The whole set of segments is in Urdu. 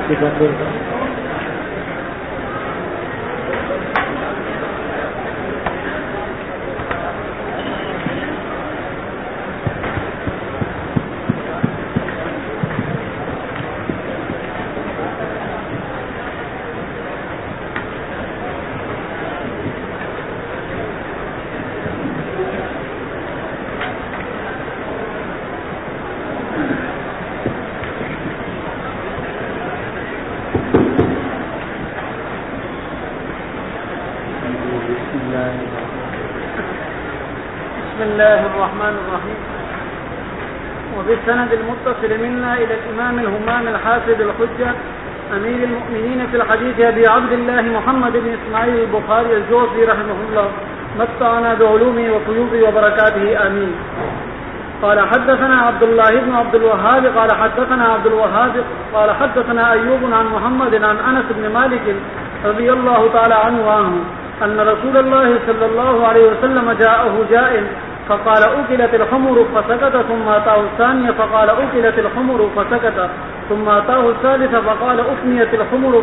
وبالسند المتصل منا إلى الإمام الهمام الحافظ الحجة أمير المؤمنين في الحديث أبي عبد الله محمد بن إسماعيل البخاري الجوزي رحمه الله متعنا بعلومه وفيوضه وبركاته آمين. قال حدثنا عبد الله بن عبد الوهاب قال حدثنا عبد الوهاب قال حدثنا أيوب عن محمد عن أنس بن مالك رضي الله تعالى عنه أن رسول الله صلى الله عليه وسلم جاءه جائع فقال أكلت الحمر فسكت ثم أتاه الثانية فقال أكلت الحمر فسكت ثم أتاه الثالثة فقال أفنيت الحمر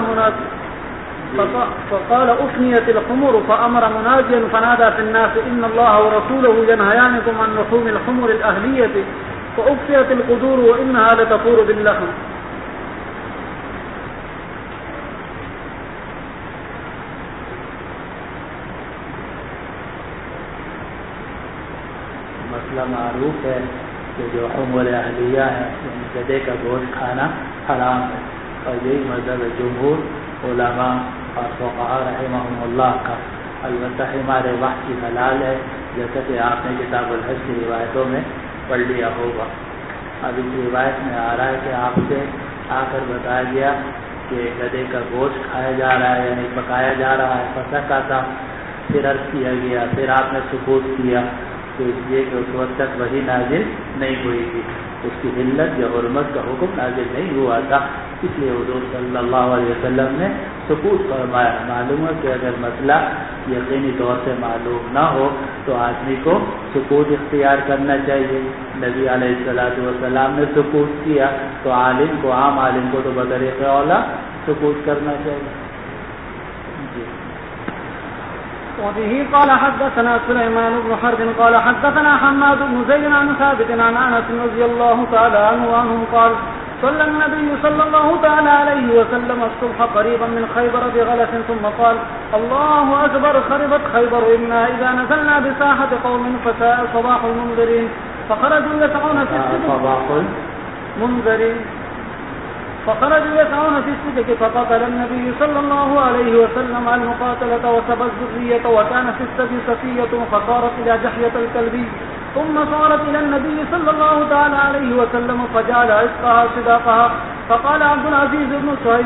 فأمر مناجيا فنادى في الناس إن الله ورسوله ينهيانكم عن لحوم الحمر الأهلية فأكفئت القدور وإنها لتفور باللحم. مسئلہ معروف ہے کہ جو حمر اہلیہ ہے گدھے کا گوشت کھانا حرام ہے، اور یہی مذہب جمہور علماء اور فقہاء رحمہم اللہ کا. البتہ ہمارے وقت کی حلال ہے، جیسا کہ آپ نے کتاب الحج کی روایتوں میں پڑھ لیا ہوگا. اب اس روایت میں آ رہا ہے کہ آپ سے آ کر بتایا گیا کہ گدھے کا گوشت کھایا جا رہا ہے، یعنی پکایا جا رہا ہے. پسکا تھا، پھر عرض کیا گیا، پھر آپ نے سکوت کیا، تو اس لیے کہ اس وقت تک وہی نازل نہیں ہوئی تھی، اس کی علت یا حرمت کا حکم نازل نہیں ہوا تھا، اس لیے حضور صلی اللہ علیہ وسلم نے سکوت فرمایا. معلوم ہے کہ اگر مسئلہ یقینی طور سے معلوم نہ ہو تو آدمی کو سکوت اختیار کرنا چاہیے. نبی علیہ السلام نے سکوت کیا تو عالم کو، عام عالم کو تو بطریق اولا سکوت کرنا چاہیے. وبه قال حدثنا سليمان بن حرب قال حدثنا حماد بن زيد عن ثابت عن انس رضي الله تعالى عنه قال صلى النبي صلى الله تعالى عليه وسلم الصبح قريبا من خيبر بغلس ثم قال الله اكبر خربت خيبر انا اذا نزلنا بساحه قوم فساء صباح المنذرين فخرجوا يسعون في السجك فقتل النبي صلى الله عليه وسلم المقاتلة وسبى الذرية وكان في السبي صفية فصارت إلى جحية الكلبي ثم صارت إلى النبي صلى الله تعالى عليه وسلم فجعل عشقها صداقها فقال عبد العزيز بن صهيب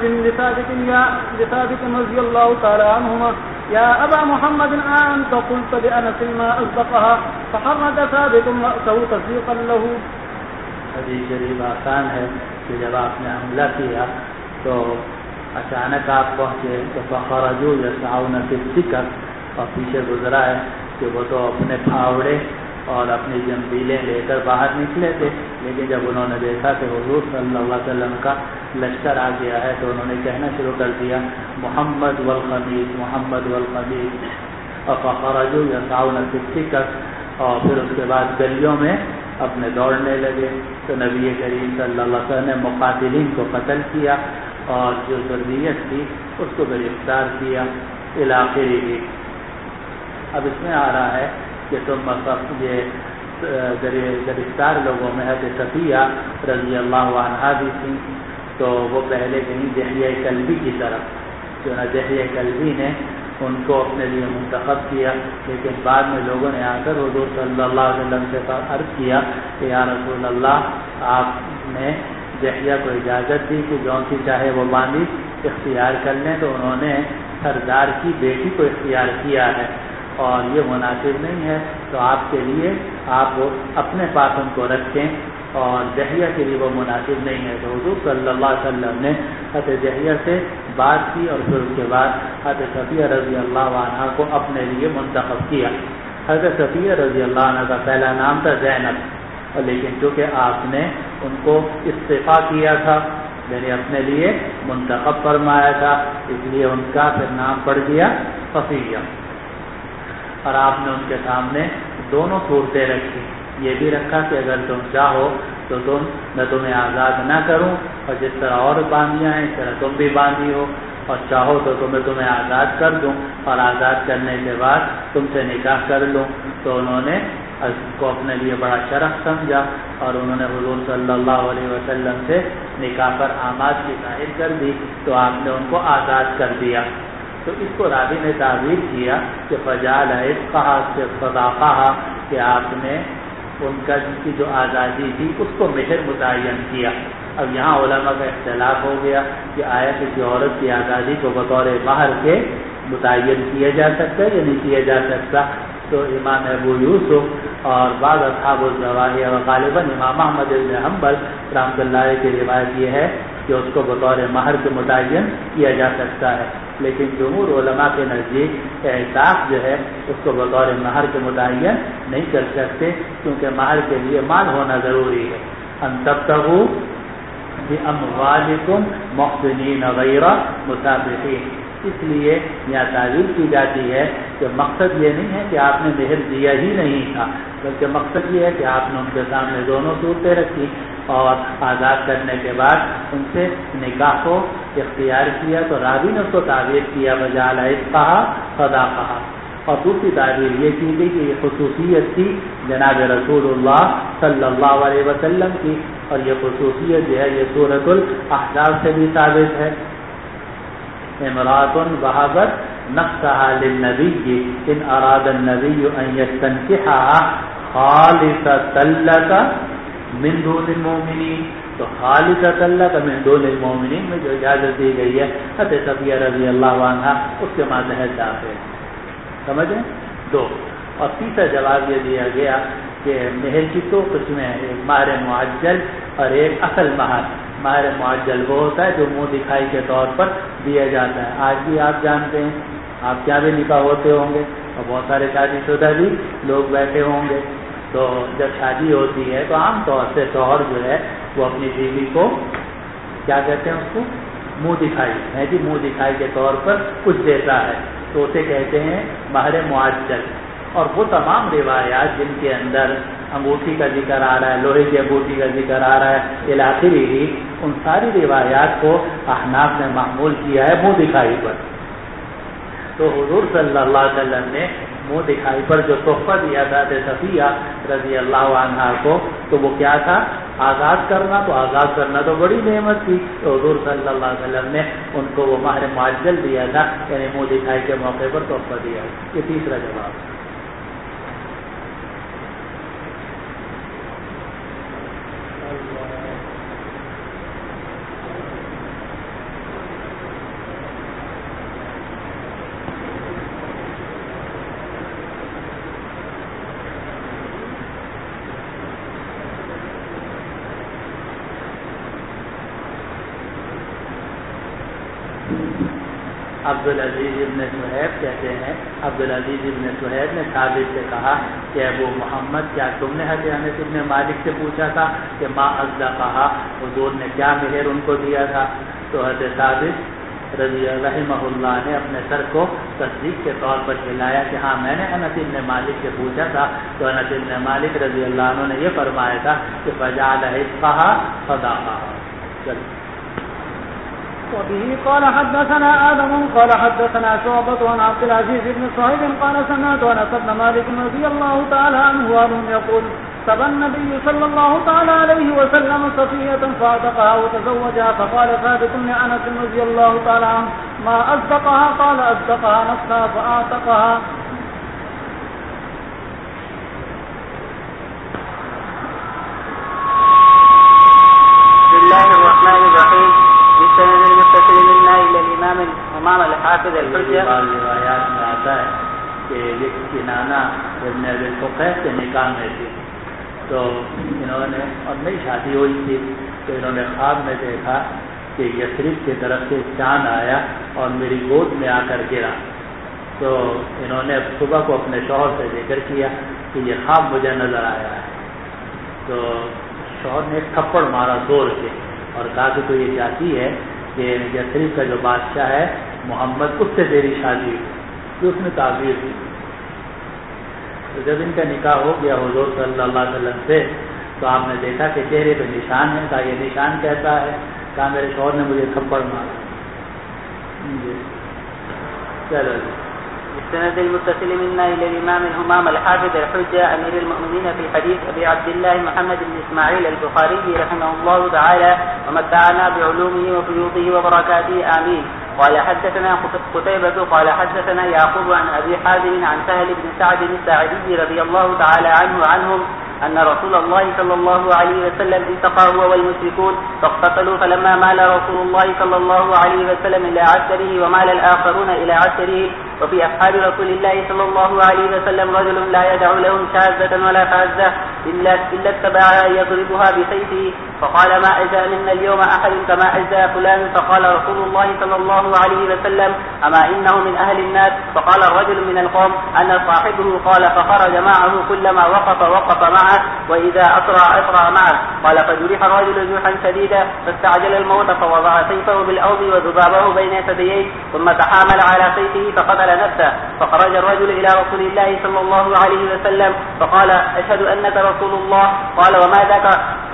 لثابت رضي الله تعالى عنهما يا أبا محمد أنت قلت لأنس ما أصدقها فحرك ثابت رأسه تصديقا له. حدیث شریف آسان ہے کہ جب آپ نے حملہ کیا تو اچانک آپ پہنچے تو فخرجوا یسعون فی السکک، اور پیچھے گزرا ہے کہ وہ تو اپنے پھاوڑے اور اپنی جنبیلیں لے کر باہر نکلے تھے، لیکن جب انہوں نے دیکھا کہ حضور صلی اللہ علیہ وسلم کا لشکر آ گیا ہے تو انہوں نے کہنا شروع کر دیا محمد والخمیس محمد والخمیس، اور فخرجوا یسعون فی السکک، اور پھر اس کے بعد گلیوں میں اپنے دوڑنے لگے. تو نبی کریم صلی اللہ علیہ وسلم نے مقاتلین کو قتل کیا اور جو ذریت تھی اس کو گرفتار کیا علاقے کی. اب اس میں آ رہا ہے کہ تم یہ گرفتار لوگوں میں حضرت صفیہ رضی اللہ عنہا بھی تھیں، تو وہ پہلے کہیں دحیہ کلبی کی طرف، جو نا دحیہ کلبی نے ان کو اپنے لیے منتخب کیا، لیکن بعد میں لوگوں نے آ کر حضور صلی اللہ علیہ وسلم سے عرض کیا کہ یا رسول اللہ آپ نے دحیہ کو اجازت دی کہ جو سی چاہے وہ باندھی اختیار کر لیں، تو انہوں نے سردار کی بیٹی کو اختیار کیا ہے اور یہ مناسب نہیں ہے، تو آپ کے لیے آپ وہ اپنے پاس ان کو رکھیں اور دحیہ کے لیے وہ مناسب نہیں ہے. تو حضور صلی اللہ علیہ وسلم نے حضرت دحیہ سے بات کی اور پھر اس کے بعد حضرت صفیہ رضی اللہ عنہ کو اپنے لیے منتخب کیا. حضرت صفیہ رضی اللہ عنہ کا پہلا نام تھا زینب، اور لیکن چونکہ آپ نے ان کو استعفا کیا تھا یعنی اپنے لیے منتخب فرمایا تھا، اس لیے ان کا پھر نام پڑ گیا صفیہ۔ اور آپ نے ان کے سامنے دونوں صورتیں رکھی، یہ بھی رکھا کہ اگر تم چاہو تو میں تمہیں آزاد نہ کروں، اور جس طرح اور باندیاں ہیں اس طرح تم بھی باندھی ہو، اور چاہو تو تمہیں آزاد کر دوں اور آزاد کرنے کے بعد تم سے نکاح کر لوں۔ تو انہوں نے اس کو اپنے لیے بڑا شرف سمجھا اور انہوں نے حضور صلی اللہ علیہ وسلم سے نکاح پر آمادگی ظاہر کر دی، تو آپ نے ان کو آزاد کر دیا۔ تو اس کو راوی نے تعبیر کیا کہ فجعل عتقها سے صداقہ، کہ آپ نے ان کا کی جو آزادی تھی اس کو مہر متعین کیا۔ اب یہاں علماء کا اختلاف ہو گیا کہ آیا کسی عورت کی آزادی کو بطور مہر کے متعین کیا جا سکتا ہے یا نہیں کیا جا سکتا؟ تو امام ابو یوسف اور بعض اصحاب الظواہر اور غالباً امام احمد بن حنبل رحمۃ اللہ علیہ کی روایت یہ ہے کہ اس کو بطور مہر کے متعین کیا جا سکتا ہے، لیکن جمہور علماء کے نزدیک اعتاق جو ہے اس کو بطور مہر کے متعین نہیں کر سکتے، کیونکہ مہر کے لیے مال ہونا ضروری ہے۔ ان تبتغوا باموالکم محسنین غیر مسافحین، اس لیے یہاں تعبیر کی جاتی ہے کہ مقصد یہ نہیں ہے کہ آپ نے مہر دیا ہی نہیں تھا، بلکہ مقصد یہ ہے کہ آپ نے ان کے سامنے دونوں صورتیں رکھی اور آزاد کرنے کے بعد ان سے نکاح کو اختیار کیا، تو راوی نے اس کو تعبیر کیا وجعل عتقها صداقہ۔ اور دوسری تعبیر یہ کی گئی کہ یہ خصوصیت تھی جناب رسول اللہ صلی اللہ علیہ وسلم کی، اور یہ خصوصیت جو ہے یہ سورۃ الاحزاب سے بھی ثابت ہے۔ امرأة وهبت نفسها للنبي ان اراد النبي ان يستنكحها خالصة لك من دون المؤمنین، تو خالصة لك من دون المؤمنین میں جو اجازت دی گئی ہے حضرت صفیہ رضی اللہ عنہا اس کے ماتحت داخل، سمجھیں؟ دو۔ اور تیسرا جواب یہ دیا گیا کہ مہر کی دو قسمیں ہیں، ایک مہر معجل اور ایک اصل مہر۔ مہر معجل وہ ہوتا ہے جو منہ دکھائی کے طور پر دیا جاتا ہے، آج بھی آپ جانتے ہیں، آپ کیا بھی نکاح ہوتے ہوں گے اور بہت سارے شادی شدہ بھی لوگ بیٹھے ہوں گے، تو جب شادی ہوتی ہے تو عام طور سے شوہر جو ہے وہ اپنی بیوی کو کیا کہتے ہیں، اس کو منہ دکھائی ہے جی، منہ دکھائی کے طور پر کچھ دیتا ہے، تو اسے کہتے ہیں مہر معجل۔ اور وہ تمام روایات جن کے اندر انگوٹھی کا ذکر آ رہا ہے، لوہے کی انگوٹھی کا ذکر آ رہا ہے الاخری ہی، ان ساری روایات کو احناف نے محمول کیا ہے منہ دکھائی پر۔ تو حضور صلی اللہ علیہ وسلم نے منہ دکھائی پر جو تحفہ دیا تھا صفیہ رضی اللہ عنہا کو، تو وہ کیا تھا؟ آزاد کرنا۔ تو آزاد کرنا تو بڑی نعمت تھی، تو حضور صلی اللہ علیہ وسلم نے ان کو وہ مہر معجل دیا تھا، یعنی منہ دکھائی کے موقع پر تحفہ دیا۔ یہ تیسرا جواب۔ عبدالعزیز ابن صہیب کہتے ہیں، عبدالعزیز ابن صہیب نے ثابت سے کہا کہ ابو محمد کیا تم نے حضرت انس ابن مالک سے پوچھا تھا کہ ما اصدقہا، حضور نے کیا مہر ان کو دیا تھا؟ تو حضرت ثابت رضی رحمہ اللہ نے اپنے سر کو تصدیق کے طور پر ہلایا کہ ہاں میں نے انس ابن مالک سے پوچھا تھا، تو انس ابن مالک رضی اللہ عنہ نے یہ فرمایا تھا کہ فجعل عتقها صداقہ۔ وبه قال حدثنا آدم قال حدثنا شعبة عن عبد العزيز بن صهيب قال سمعت أنس بن مالك رضي الله تعالى عنه يقول سبى النبي صلى الله تعالى عليه وسلم صفية فاعتقها وتزوجها، فقال ثابت لأنس رضي الله تعالى عنه ما أصدقها؟ قال أصدقها نفسها فاعتقها۔ بسم الله الرحمن الرحيم۔ بالسند المتصل منا الى الامام امام الحافظ الحجہ۔ روایات میں آتا ہے کہ یہ کنانہ ابن ابی الفقہ کے نکاح میں تھی، تو انہوں نے اور نئی شادی ہوئی تھی، تو انہوں نے خواب میں دیکھا کہ یثرب کی طرف سے چاند آیا اور میری گود میں آ کر گرا، تو انہوں نے صبح کو اپنے شوہر سے ذکر کیا کہ یہ خواب مجھے نظر آیا ہے، تو شوہر نے ایک تھپڑ مارا زور سے، اور کہا کہ تو یہ چاہتی ہے کہ یثرب کا جو بادشاہ ہے محمد اس سے تیری شادی ہوئی، تو اس نے تعبیر دی۔ تو جب ان کا نکاح ہو گیا حضور صلی اللہ علیہ وسلم سے تو آپ نے دیکھا کہ چہرے پہ نشان ہے، کہا یہ نشان کیسا ہے؟ کہا میرے شوہر نے مجھے تھپڑ مارا۔ چلو السند المتصل منا إلى الإمام الهمام الحافظ الحجة أمير المؤمنين في حديث أبي عبد الله محمد بن إسماعيل البخاري رحمه الله تعالى ومتعنا بعلومه وفيوضه وبركاته آمين. قال حدثنا قتيبة قال حدثنا يعقوب عن أبي حازم عن سهل بن سعد الساعدي رضي الله تعالى عنهم أن رسول الله صلى الله عليه وسلم التقى هو والمشركون فاقتتلوا، فلما مال رسول الله صلى الله عليه وسلم إلى عسكره ومال الآخرون إلى عسكره. وفي أصحاب رسول الله صلى الله عليه وسلم رجل لا يدع لهم شاذة ولا فاذة إلا اتبعها يضربها بسيفه، فقال ما أجزى منا اليوم أحد كما أجزى فلان. فقال رسول الله صلى الله عليه وسلم أما إنه من أهل الناس؟ فقال الرجل من القوم أنا صاحبه. قال فخرج معه كلما وقف معه وإذا أسرع معه. قال فجرح الرجل جرحا شديدا فاستعجل الموت فوضع سيفه بالأرض وذبابه بين ثدييه ثم تحامل على سيفه فقتل نفسه. فخرج الرجل إلى رسول الله صلى الله عليه وسلم فقال أشهد أنك رسول الله. قال وما ذاك؟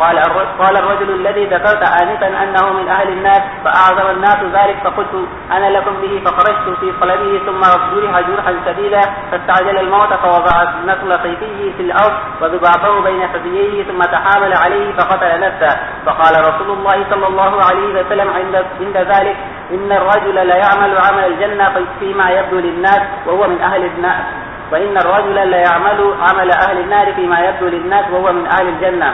قال الرجل الذي ذكرت آنفا أنه من أهل الناس فأعظم الناس ذلك فقلت أنا لكم به. فخرجت في طلبه ثم جرح جرحا شديدا فاستعجل الموت فوضع نقل سيفه في الأرض وذبابه بين ثدييه ثم تحامل عليه فقتل نفسه. فقال رسول الله صلى الله عليه وسلم عند ذلك إن الرجل لا يعمل عمل الجنة فيما يبدو للناس وهو من أهل النار، وإن الرجل لا يعمل عمل أهل النار فيما يبدو للناس وهو من أهل الجنة.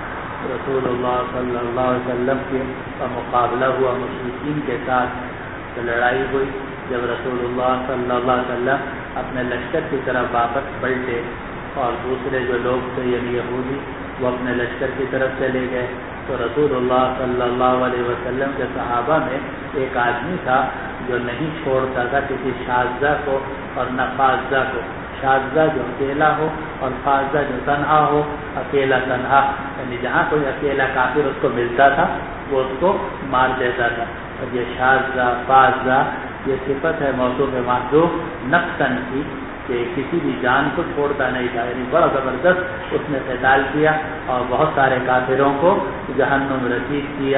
رسول اللہ صلی اللہ علیہ وسلم کے مقابلہ ہوا مشرکین کے ساتھ، تو لڑائی ہوئی۔ جب رسول اللہ صلی اللہ علیہ وسلم اپنے لشکر کی طرف واپس پلٹے اور دوسرے جو لوگ تھے یعنی یہودی وہ اپنے لشکر کی طرف چلے گئے، تو رسول اللہ صلی اللہ علیہ وسلم کے صحابہ میں ایک آدمی تھا جو نہیں چھوڑتا تھا کسی شاذہ کو اور نہ فاذہ کو۔ شاذہ جو اکیلا ہو اور فاذہ جو تنہا ہو، اکیلا تنہا، یعنی جہاں کوئی اکیلا کافر اس کو ملتا تھا وہ اس کو مار دیتا تھا۔ اور یہ شاذہ فاذہ یہ صفت ہے موصوف محذوف نقصاً کی کہ کسی بھی جان کو چھوڑتا نہیں تھا، یعنی بڑا زبردست اس نے قتال کیا اور بہت سارے کافروں کو جہنم رسید کیا۔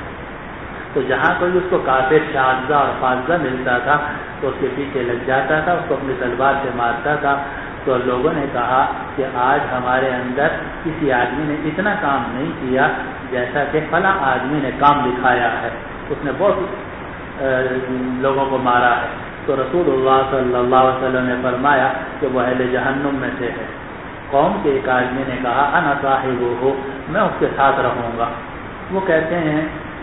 تو جہاں کوئی اس کو کافر شاذہ اور فاذہ ملتا تھا تو اس کے پیچھے لگ جاتا تھا، اس کو اپنی تلوار سے مارتا تھا۔ تو لوگوں نے کہا کہ آج ہمارے اندر کسی آدمی نے اتنا کام نہیں کیا جیسا کہ فلاں آدمی نے کام دکھایا ہے، اس نے بہت لوگوں کو مارا ہے۔ تو رسول اللہ صلی اللہ علیہ وسلم نے فرمایا کہ وہ اہل جہنم میں سے ہے۔ قوم کے ایک آدمی نے کہا انا صاحبہ، میں اس کے ساتھ رہوں گا۔ وہ کہتے ہیں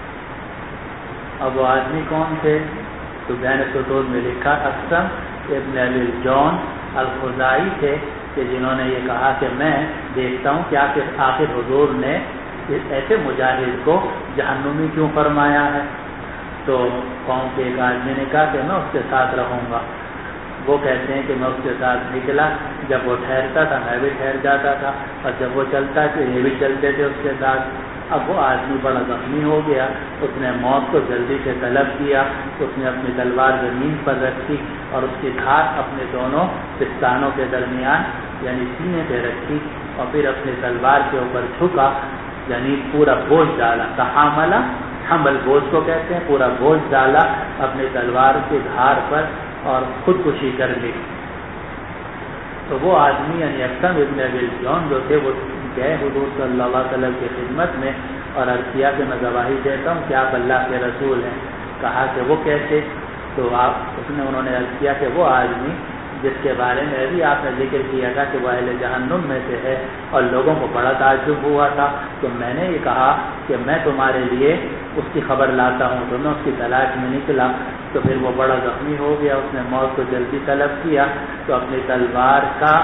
اب وہ آدمی کون تھے؟ تو بین السطور میں لکھا اسلم ابن ابی الجون الخزاعی تھے کہ جنہوں نے یہ کہا کہ میں دیکھتا ہوں کہ آخر حضور نے ایسے مجاہد کو جہنمی کیوں فرمایا ہے۔ تو قوم کے ایک آدمی نے کہا کہ میں اس کے ساتھ رہوں گا۔ وہ کہتے ہیں کہ میں اس کے ساتھ نکلا، جب وہ ٹھہرتا تھا میں بھی ٹھہر جاتا تھا، اور جب وہ چلتا تھا یہ بھی چلتے تھے اس کے ساتھ۔ اب وہ آدمی بڑا زخمی ہو گیا، اس نے موت کو جلدی سے طلب کیا، اس نے اپنی تلوار زمین پر رکھی اور اس کی دھار اپنے دونوں پستانوں کے درمیان یعنی سینے پہ رکھی، اور پھر اپنی تلوار کے اوپر جھکا، یعنی پورا بوجھ ڈالا۔ تحاملہ حمل بوجھ کو کہتے ہیں، پورا بوجھ ڈالا اپنی تلوار کی دھار پر اور خودکشی کر لی۔ تو وہ آدمی یعنی اسلم ابن ابی الجون جو تھے وہ گئے حضور صلی اللہ علیہ وسلم کی خدمت میں اور عرض کیا کہ میں گواہی دیتا ہوں کہ آپ اللہ کے رسول ہیں۔ کہا کہ وہ کیسے؟ تو انہوں نے عرض کیا کہ وہ آدمی جس کے بارے میں ابھی آپ نے ذکر کیا تھا کہ وہ اہل جہنم میں سے ہے، اور لوگوں کو بڑا تعجب ہوا تھا، تو میں نے یہ کہا کہ میں تمہارے لیے اس کی خبر لاتا ہوں، تو میں اس کی تلاش میں نکلا۔ تو پھر وہ بڑا زخمی ہو گیا، اس نے موت کو جلدی طلب کیا، تو اپنی تلوار کا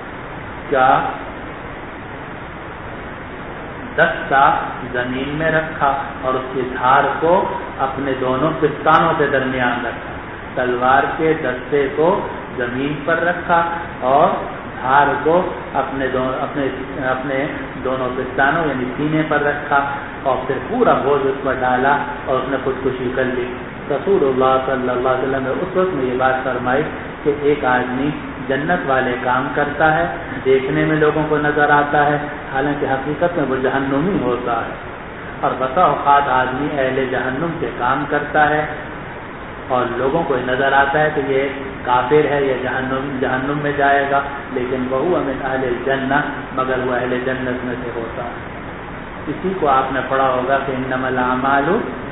دستہ زمین میں رکھا اور اس کی دھار کو اپنے دونوں پستانوں کے درمیان رکھا، تلوار کے دستے کو زمین پر رکھا اور دھار کو اپنے دونوں پستانوں یعنی سینے پر رکھا اور پھر پورا بوجھ اس پر ڈالا اور اس نے خودکشی کر لی۔ رسول اللہ صلی اللہ علیہ وسلم نے اس وقت میں یہ بات فرمائی کہ ایک آدمی جنت والے کام کرتا ہے، دیکھنے میں لوگوں کو نظر آتا ہے، حالانکہ حقیقت میں وہ جہنمی ہوتا ہے، اور بسا اوقات آدمی اہل جہنم کے کام کرتا ہے اور لوگوں کو نظر آتا ہے کہ یہ کافر ہے یا جہنم میں جائے گا، لیکن وہ من اہل الجنہ، مگر وہ اہل جنت میں سے ہوتا ہے۔ اسی کو آپ نے پڑھا ہوگا کہ انما الاعمال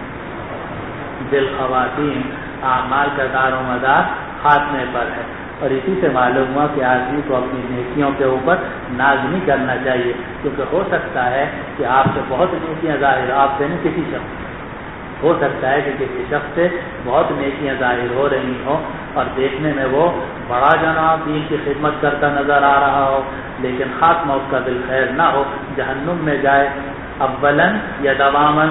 بالخواتیم، اعمال کا دار و مدار خاتمے پر ہے، اور اسی سے معلوم ہوا کہ آدمی کو اپنی نیکیوں کے اوپر ناز نہیں کرنا چاہیے، کیونکہ ہو سکتا ہے کہ آپ سے بہت نیکیاں ظاہر آپ سے نہیں، کسی شخص ہو سکتا ہے کہ کسی شخص سے بہت نیکیاں ظاہر ہو رہی ہوں اور دیکھنے میں وہ بڑا جناب دین کی خدمت کرتا نظر آ رہا ہو، لیکن خاتمہ اس کا بالخیر نہ ہو، جہنم میں جائے، اولن یا دوامن،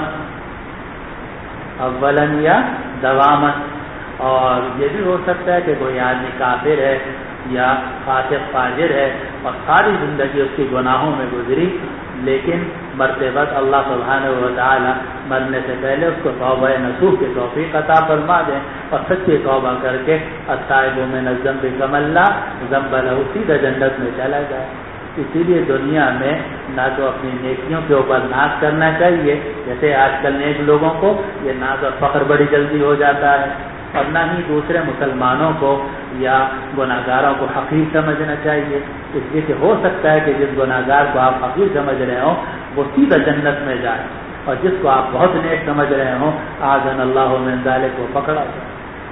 اولن یا دوامن۔ اور یہ بھی ہو سکتا ہے کہ کوئی آدمی کافر ہے یا فاسق فاجر ہے اور ساری زندگی اس کی گناہوں میں گزری، لیکن مرتے وقت اللہ سبحانہ و تعالی مرنے سے پہلے اس کو توبہ نصوح کی توفیق عطا فرما دیں اور سچی توبہ کر کے التائب من الذنب کمن لا ذنب لہ، سیدھا جنت میں چلا جائے۔ اسی لیے دنیا میں نہ تو اپنی نیکیوں کے اوپر ناز کرنا چاہیے، جیسے آج کل نیک لوگوں کو یہ ناز اور فخر بڑی جلدی ہو جاتا ہے، اور نہ ہی دوسرے مسلمانوں کو یا گناہگاروں کو حقیر سمجھنا چاہیے، اس لیے کہ ہو سکتا ہے کہ جس گناہگار کو آپ حقیر سمجھ رہے ہوں وہ سیدھا جنت میں جائے، اور جس کو آپ بہت نیک سمجھ رہے ہوں اعاذنا اللہ من ذلک کو پکڑا جائے۔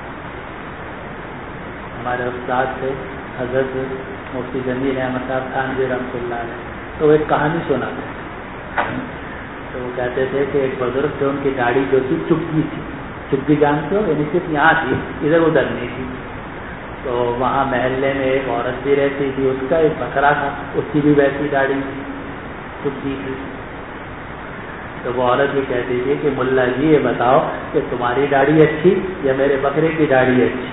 ہمارے استاد تھے حضرت مفتی جمیل احمد صاحب خانوی رحمۃ اللہ علیہ، تو وہ ایک کہانی سناتے تو وہ کہتے تھے کہ ایک بزرگ تھے، ان کی داڑھی جو تھی چپکی تھی، چپکی جانتے ہو یعنی صرف یہاں تھی، ادھر ادھر نہیں تھی۔ تو وہاں محلے میں ایک عورت بھی رہتی تھی، اس کا ایک بکرا تھا، اس کی بھی ویسی داڑھی چپکی تھی۔ تو وہ عورت بھی کہتی تھی کہ ملا جی یہ بتاؤ کہ تمہاری داڑھی اچھی یا میرے بکرے کی داڑھی اچھی؟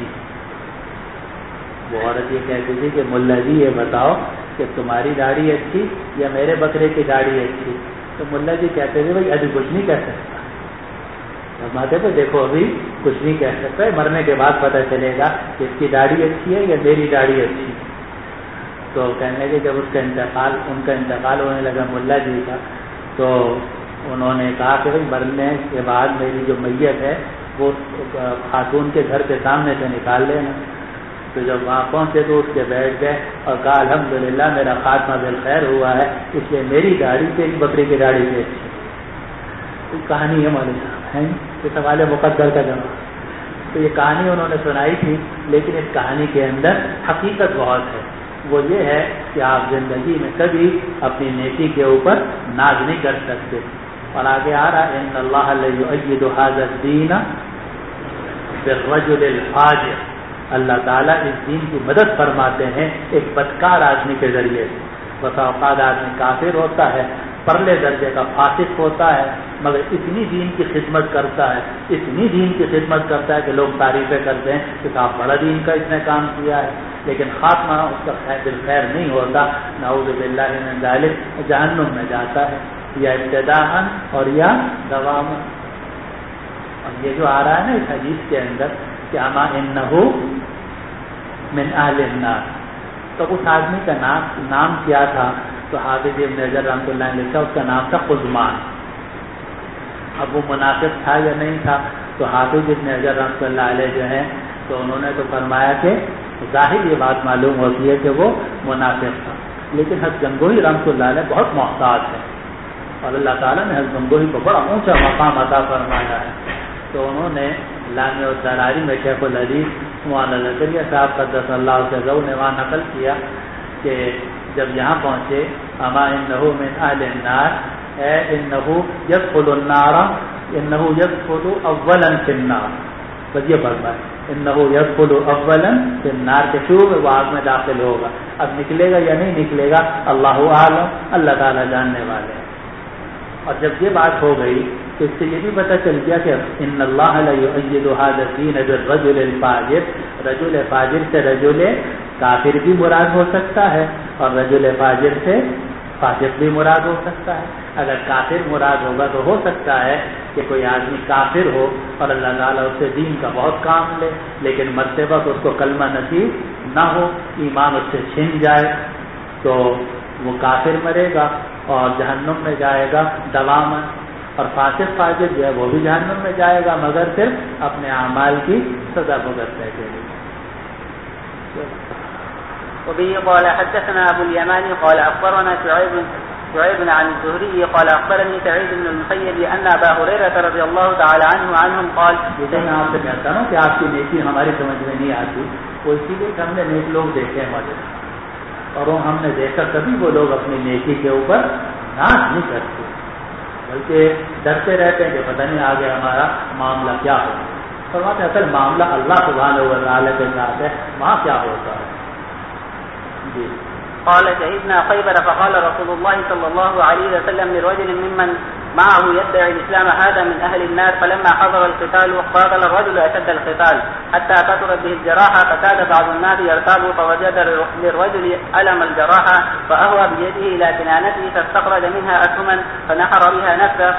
وہ عورت یہ کہتی تھی کہ ملا جی یہ بتاؤ کہ تمہاری داڑھی اچھی یا میرے بکرے کی داڑھی اچھی؟ تو ملا جی کہتے تھے بھائی ابھی کچھ نہیں کہہ سکتا، فرماتے تھے دیکھو ابھی کچھ نہیں کہہ سکتا ہے، مرنے کے بعد پتہ چلے گا کہ اس کی داڑھی اچھی ہے یا میری داڑھی اچھی۔ تو کہنے لگے جب ان کا انتقال ہونے لگا ملا جی کا، تو انہوں نے کہا کہ بھائی مرنے کے بعد میری جو میت ہے وہ خاتون کے گھر کے سامنے سے نکال لینا۔ تو جب وہاں پہنچے تو اٹھ کے بیٹھ گئے اور کہا الحمدللہ میرا خاتمہ بالخیر ہوا ہے، اس لیے میری داڑھی تیری بکری کی داڑھی سے اچھی۔ تو کہانی ہے مولوی صاحب ہے یہ سوال مقدر کا جواب۔ تو یہ کہانی انہوں نے سنائی تھی، لیکن اس کہانی کے اندر حقیقت بہت ہے، وہ یہ ہے کہ آپ زندگی میں کبھی اپنی نیکی کے اوپر ناز نہیں کر سکتے۔ اور آگے آ رہا ہے ان اللہ لیؤید ھذا الدین بالرجل الفاجر، اللہ تعالیٰ اس دین کی مدد فرماتے ہیں ایک بدکار آدمی کے ذریعے سے۔ بسا اوقات آدمی کافر ہوتا ہے، پرلے درجے کا فاسق ہوتا ہے، مگر اتنی دین کی خدمت کرتا ہے، اتنی دین کی خدمت کرتا ہے کہ لوگ تعریفیں کرتے ہیں کہ صاحب بڑا دین کا اس نے کام کیا ہے، لیکن خاتمہ اس کا بالخیر نہیں ہوتا، نعوذ باللہ من ذالک، جہنم میں جاتا ہے، یا ابتداءً اور یا دواما۔ اور یہ جو آ رہا ہے نا اس حدیث کے اندر کہ اما انہ من اہل النار، تو اس آدمی کا نام کیا تھا؟ تو حافظ ابن حجر رحمۃ اللہ علیہ لکھا اس کا نام تھا قزمان۔ اب وہ منافق تھا یا نہیں تھا؟ تو حافظ ابن حجر رحمۃ اللہ علیہ جو ہیں تو انہوں نے تو فرمایا کہ ظاہر یہ بات معلوم ہوتی ہے کہ وہ منافق تھا، لیکن حضرت گنگوہی رحمۃ اللہ علیہ بہت محتاط ہے، اور اللہ تعالیٰ نے حضرت گنگوہی کو بڑا اونچا مقام عطا فرمایا ہے۔ تو انہوں نے لامع الدراری میں شیخ الحدیث مولانا زکریا صاحب قدس اللہ عزہ نے وہاں نقل کیا کہ جب یہاں پہنچے اما انہ من اہل النار، اے انہ یدخل النار، انہ یدخل اولا فی النار، بس یہ فرمائے انہ یدخل اولا فی النار، کے شروع میں وہ آگ میں داخل ہوگا، اب نکلے گا یا نہیں نکلے گا اللہ اعلم، اللہ تعالیٰ جاننے والے ہیں۔ اور جب یہ بات ہو گئی تو اس سے یہ بھی پتہ چل گیا کہ ان اللہ لیؤید ھذا الدین بالرجل الفاجر، رجل فاجر سے رجل کافر بھی مراد ہو سکتا ہے، اور رجل فاجر سے فاسق بھی مراد ہو سکتا ہے. اگر کافر مراد ہوگا تو ہو سکتا ہے کہ کوئی آدمی کافر ہو اور اللہ تعالیٰ اس سے دین کا بہت کام لے، لیکن مرتے وقت اس کو کلمہ نصیب نہ ہو، ایمان اس سے چھن جائے، تو وہ کافر مرے گا اور جہنم میں جائے گا دواما. اور فاسق فاجر جو ہے وہ بھی جہنم میں جائے گا، مگر صرف اپنے اعمال کی سزا بھگتنے کے لیے. وبه قال حدثنا ابو اليماني قال اخبرنا شعيب عن الزهري قال اخبرني سعيد بن المسيب ان ابا هريره رضي الله تعالى عنهم قال میں آپ سے کہتا ہوں کہ آپ کی نیکی ہماری سمجھ میں نہیں آتی، وہ اسی لیے کہ ہم نے نیک لوگ دیکھے ہیں مجھے، اور وہ ہم نے دیکھا کبھی وہ لوگ اپنی نیکی کے اوپر ناز نہیں کرتے، بلکہ ڈرتے رہتے ہیں کہ پتہ نہیں آگے ہمارا معاملہ کیا ہو. فرماتے ہیں اصل معاملہ اللہ سبحانہ و تعالی کے ساتھ ہے، وہاں کیا ہوتا ہے. جی. قال شهدنا خيبر فقال رسول الله صلى الله عليه وسلم لرجل ممن معه يدعي الإسلام هذا من أهل النار، فلما حضر القتال قاتل الرجل أشد القتال حتى كثرت به الجراحة، فكاد بعض الناس يرتاب فوجد للرجل ألم الجراحة فأهوى بيده إلى كنانته فاستخرج منها أسهما فنحر بها نفسه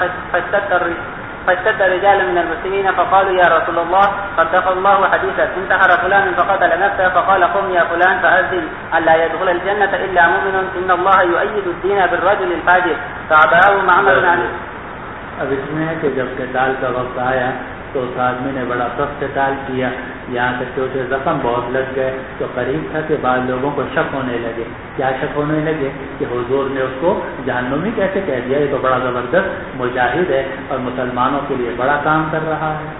فاشتد رجال من المسلمين فقالوا يا رسول الله صدق الله حديثك انتحر فلان فقتل نفسه، فقال قم يا فلان فأذن أن لا يدخل الجنة إلا مؤمن إن الله يؤيد الدين بالرجل الفاجر. فأباه معمر عن. اب اس میں ہے کہ جب قتال کا وقت آیا تو اس آدمی نے بڑا سخت قتال کیا، یہاں تک کہ اسے زخم بہت لگ گئے، تو قریب تھا کہ بعض لوگوں کو شک ہونے لگے. کیا شک ہونے لگے؟ کہ حضور نے اس کو جہنمی کیسے کہہ دیا، یہ تو بڑا زبردست مجاہد ہے اور مسلمانوں کے لیے بڑا کام کر رہا ہے.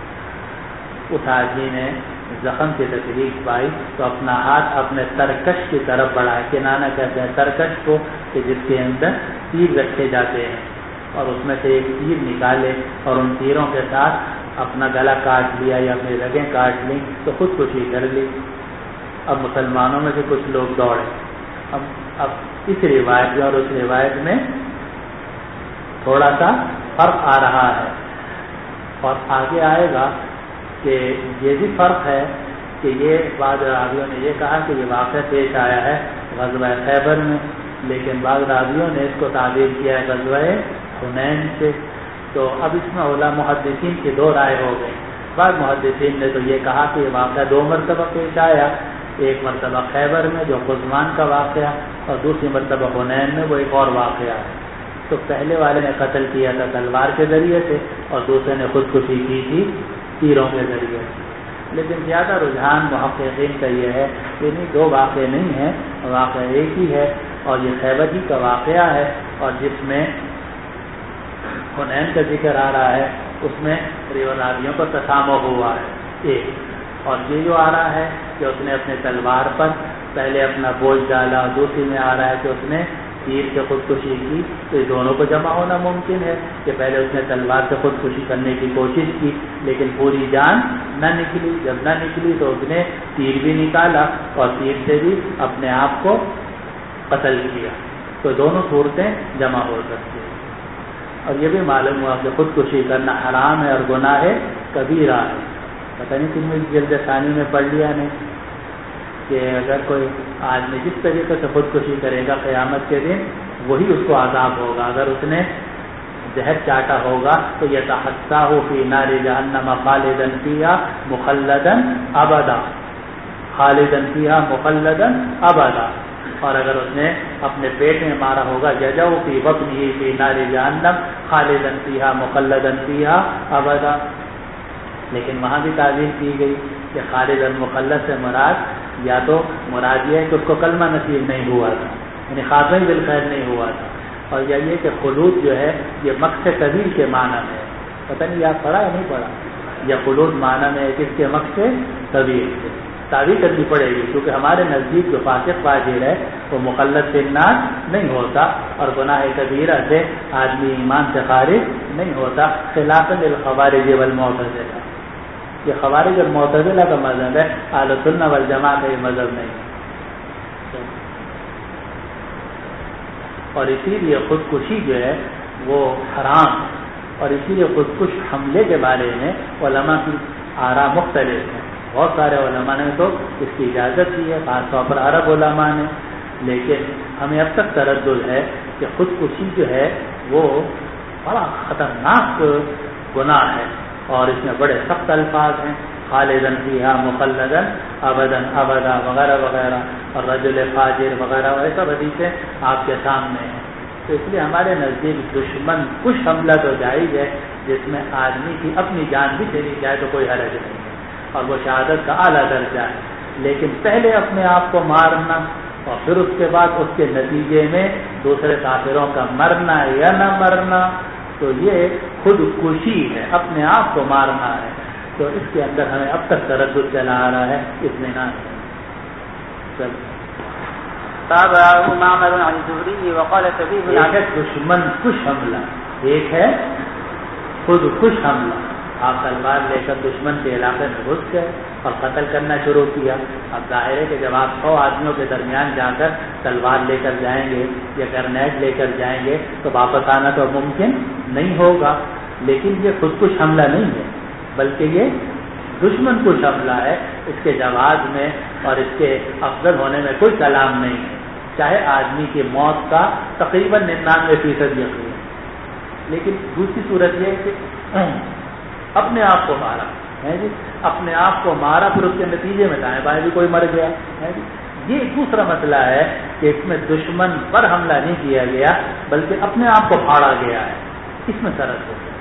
اس آدمی نے زخم کی تکلیف پائی تو اپنا ہاتھ اپنے ترکش کی طرف بڑھایا. کنانا کہتے ہیں ترکش کو کہ جس کے اندر تیر رکھے جاتے ہیں، اور اس میں سے ایک تیر نکالے اور ان تیروں کے ساتھ اپنا گلا کاٹ لیا یا اپنی رگیں کاٹ لیں تو خودکشی کر لی. اب مسلمانوں میں سے کچھ لوگ دوڑے. اب اس روایت میں اور اس روایت میں تھوڑا سا فرق آ رہا ہے، اور آگے آئے گا کہ یہ بھی فرق ہے کہ یہ بعض راویوں نے یہ کہا کہ یہ واقعہ پیش آیا ہے غزوہ خیبر میں، لیکن بعض راویوں نے اس کو تعبیر کیا ہے غزوہ حنین سے. تو اب اس میں علماء محدثین کی دو رائے ہو گئی. بعض محدثین نے تو یہ کہا کہ یہ واقعہ دو مرتبہ پیش آیا، ایک مرتبہ خیبر میں جو قزمان کا واقعہ، اور دوسری مرتبہ حنین میں وہ ایک اور واقعہ ہے. تو پہلے والے نے قتل کیا تھا تلوار کے ذریعے سے اور دوسرے نے خودکشی کی تھی تیروں کے ذریعے سے. لیکن زیادہ رجحان محققین کا یہ ہے کہ نہیں، دو واقعے نہیں ہیں، واقعہ ایک ہی ہے، اور یہ خیبر ہی کا واقعہ ہے، اور جس میں حنین کا ذکر آ رہا ہے اس میں راویوں کو تسامح ہوا ہے ایک، اور یہ جو آ رہا ہے کہ اس نے اپنے تلوار پر پہلے اپنا بوجھ ڈالا، اور دوسری میں آ رہا ہے کہ اس نے تیر سے خودکشی کی. تو یہ دونوں کو جمع ہونا ممکن ہے کہ پہلے اس نے تلوار سے خودکشی کرنے کی کوشش کی لیکن پوری جان نہ نکلی. جب نہ نکلی تو اس نے تیر بھی نکالا اور تیر سے بھی اپنے آپ کو قتل کیا. تو دونوں صورتیں جمع ہو سکتی ہیں. اور یہ بھی معلوم ہوا کہ خودکشی کرنا حرام ہے اور گناہ کبیرہ ہے. پتہ نہیں تم نے جلد ثانی میں پڑھ لیا نہیں کہ اگر کوئی آدمی جس طریقے سے خودکشی کرے گا قیامت کے دن وہی اس کو عذاب ہوگا. اگر اس نے زہر چاٹا ہوگا تو یہ تحساہ فی نار جہنم خالدن فیہا مخلدن ابدا، خالدن فیہا مخلدن ابدا. اور اگر اس نے اپنے پیٹ میں مارا ہوگا ججو فی بطنہ فی نار جہنم خالدن فیہا مخلدن فیہا ابدا. لیکن وہاں بھی تعبیر کی گئی کہ خالدن مخلد سے مراد یا تو مراد یہ ہے کہ اس کو کلمہ نصیب نہیں ہوا تھا، یعنی خاتمہ بالخیر نہیں ہوا تھا، اور یہ کہ خلود جو ہے یہ مقص طویل کے معنی میں ہے. پتہ نہیں آپ پڑھا یا نہیں پڑھا، یا خلود معنی میں ہے کس کے مقص طویل سے تعبیر کرنی پڑے گی، کیونکہ ہمارے نزدیک جو فاسق فاجر ہے وہ مخلد سے النار نہیں ہوتا اور گناہ کبیرہ سے آدمی ایمان سے خارج نہیں ہوتا، خلافاً للخوارج والمعتزلہ. یہ خوارج اور معتزلہ کا مذہب ہے، اہل سنت والجماعت کا یہ مذہب نہیں. اور اسی لیے خودکشی جو ہے وہ حرام، اور اسی لیے خودکش حملے کے بارے میں علماء کی آراء مختلف ہیں. بہت سارے علماء نے تو اس کی اجازت دی ہے، خاص طور پر عرب علماء نے، لیکن ہمیں اب تک تردد ہے کہ خودکشی جو ہے وہ بڑا خطرناک گناہ ہے اور اس میں بڑے سخت الفاظ ہیں، خالدن فیہا مخلدن ابدن ابدا وغیرہ وغیرہ، اور رجل فاجر وغیرہ، ایسا حدیثیں آپ کے سامنے ہیں۔ تو اس لیے ہمارے نزدیک دشمن کش حملہ تو جائز ہے جس میں آدمی کی اپنی جان بھی چلی جائے تو کوئی حرج نہیں ہے اور وہ شہادت کا اعلیٰ درجہ ہے، لیکن پہلے اپنے آپ کو مارنا اور پھر اس کے بعد اس کے نتیجے میں دوسرے کافروں کا مرنا یا نہ مرنا، تو یہ خودکشی ہے، اپنے آپ کو مارنا ہے۔ تو اس کے اندر ہمیں اب تک تردد چلا آ رہا ہے، اطمینان ہے۔ تابعه معمر عن الزهري وقال شبيب ایک ہے دشمن کش حملہ، ایک ہے خود کش حملہ۔ آپ تلوار لے کر دشمن کے علاقے میں گھس گئے اور قتل کرنا شروع کیا۔ اب ظاہر ہے کہ جب آپ 100 آدمیوں کے درمیان جا کر تلوار لے کر جائیں گے یا گرنیڈ لے کر جائیں گے تو واپس آنا تو ممکن نہیں ہوگا، لیکن یہ خود کش حملہ نہیں ہے بلکہ یہ دشمن کش حملہ ہے۔ اس کے جواز میں اور اس کے افضل ہونے میں کوئی کلام نہیں ہے، چاہے آدمی کی موت کا تقریباً 99% یقین ہے، لیکن دوسری صورت یہ ہے کہ اپنے آپ کو مارا ہے جی، اپنے آپ کو مارا پھر اس کے نتیجے میں دائیں بائیں بھی کوئی مر گیا ہے جی۔ یہ دوسرا مسئلہ ہے کہ اس میں دشمن پر حملہ نہیں کیا گیا بلکہ اپنے آپ کو پھاڑا گیا ہے، اس میں سرد ہو گیا۔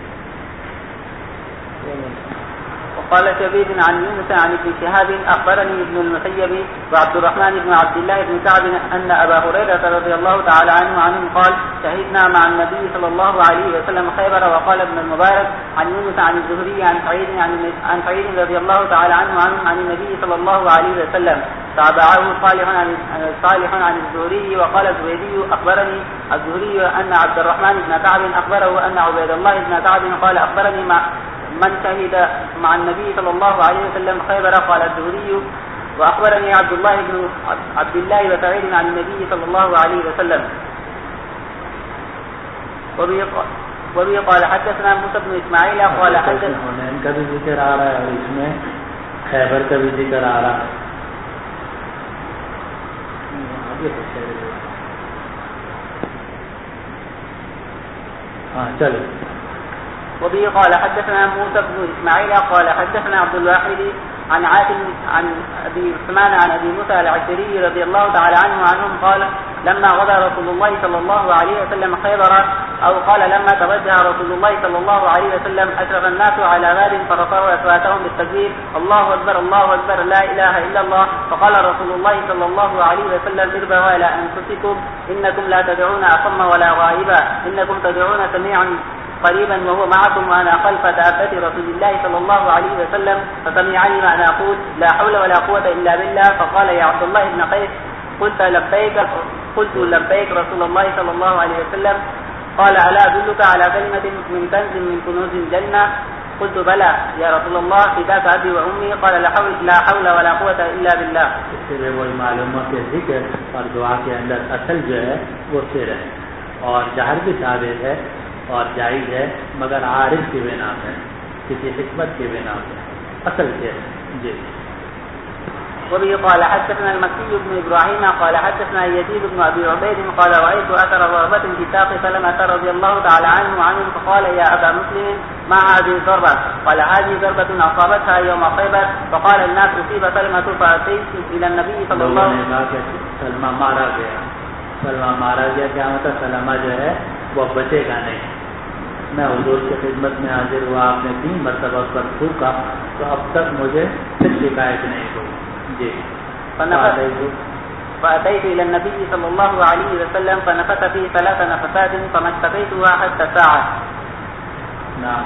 وقال شبيب عن يونس عن ابن شهاب أخبرني ابن المسيب وعبد الرحمن بن عبد الله بن كعب أن أبا هريرة رضي الله تعالى عنه قال شهدنا مع النبي صلى الله عليه وسلم خيبر. وقال ابن المبارك عن يونس عن الزهري عن سعيد رضي الله تعالى عنه عن النبي صلى الله عليه وسلم. تابعه صالح عن الزهري. وقال الزهري أخبرني الزهري أن عبد الرحمن بن كعب أخبره أن عبيد الله بن كعب قال أخبرني من شهد مع النبي صلى الله عليه وسلم خيبر. قال الزهري وأخبرني عبد الله وسعيد عن النبي صلى الله عليه وسلم. وبه قال حدثنا موسى بن إسماعيل قال حدثنا ان کا بھی ذکر آ رہا ہے اور اس میں خیبر کا بھی ذکر آ رہا ہے۔ ہاں چلو۔ وبه قال حدثنا موسى بن إسماعيل قال حدثنا عبد الواحد عن عاصم عن أبي عثمان عن أبي موسى العشري رضي الله تعالى عنهم قال لما غدا رسول الله صلى الله عليه وسلم خيبر أو قال لما توجه رسول الله صلى الله عليه وسلم أشرف الناس على غاد فرفعوا أصواتهم بالتكبير الله أكبر الله أكبر لا إله إلا الله. فقال رسول الله صلى الله عليه وسلم اربعوا على أنفسكم إنكم لا تدعون أصم ولا غائبا إنكم تدعون سميعا قريبا وهو معكم وانا خلف دابة رسول الله صلى الله عليه وسلم فسمعني ما انا اقول لا حول ولا قوة الا بالله. فقال يا عبد الله بن قيس قلت لبيك رسول الله صلى الله عليه وسلم. قال الا ادلك على كلمة من كنز من كنوز الجنة. قلت بلى يا رسول الله فداك ابي وامي. قال لا حول ولا قوة الا بالله. اس سے وہ معلومات کے ذکر اور دعا کے اندر اصل جو ہے وہ سر ہے اور جہر بھی ثابت ہے اور جائز ہے مگر عارف کی بنا ہے، کسی حکمت کی بنا ہے، اصل سے جی۔ وبه قال حدثنا المكي بن إبراهيم قال حدثنا يزيد بن أبي عبيد قال رأيت أثر ضربة في ساق سلمة رضي الله تعالى عنه فقال يا أبا مسلم ما هذه الضربة؟ قال هذه ضربة أصابتها يوم خيبر. فقال الناس أصيب سلمة فأتيت إلى النبي صلى الله عليه وسلم. سلمہ مارا گیا کیا مطلب؟ سلمہ جو ہے وہ بچے گا نہیں۔ میں حضور کی خدمت میں حاضر ہوا، آپ نے 3 مرتبہ اس پر تھوکا تو اب تک مجھے پھر شکایت نہیں ہوئی جی۔ فأتيت إلى النبي صلى الله عليه وسلم فنفث فيه 3 نفثات فما اشتكيتها حتى ساعة. نعم.